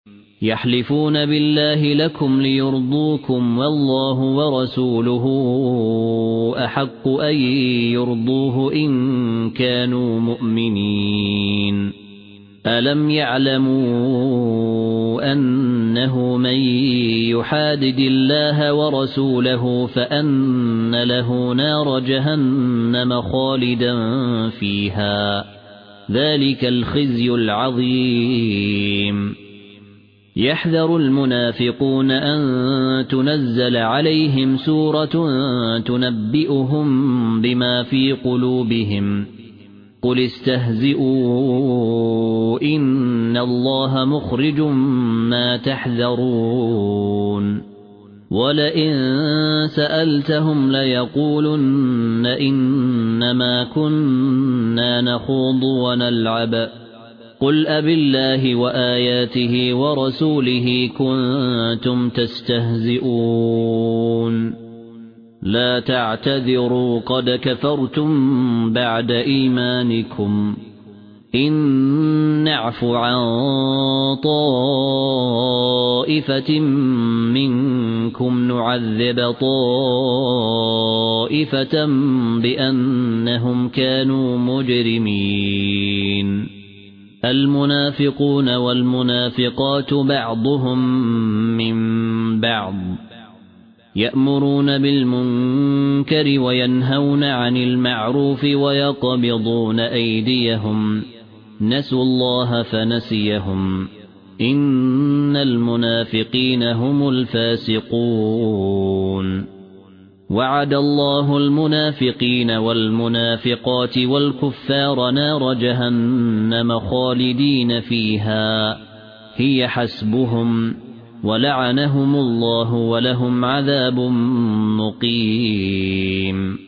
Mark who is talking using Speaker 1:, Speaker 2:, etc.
Speaker 1: يحلفون بالله لكم ليرضوكم والله ورسوله أحق أن يرضوه إن كانوا مؤمنين ألم يعلموا أنه من يحادد الله ورسوله فأن له نار جهنم خالدا فيها ذلك الخزي العظيم يحذر المنافقون أن تنزل عليهم سورة تنبئهم بما في قلوبهم قل استهزئوا إن الله مخرج ما تحذرون ولئن سألتهم ليقولن إنما كنا نخوض ونلعب قل أبالله وآياته ورسوله كنتم تستهزئون لا تعتذروا قد كفرتم بعد إيمانكم إن نعف عن طائفة منكم نعذب طائفة بأنهم كانوا مجرمين المنافقون والمنافقات بعضهم من بعض يأمرون بالمنكر وينهون عن المعروف ويقبضون أيديهم نسوا الله فنسيهم إن المنافقين هم الفاسقون وعد الله المنافقين والمنافقات والكفار نار جهنم خالدين فيها هي حسبهم ولعنهم الله ولهم عذاب مقيم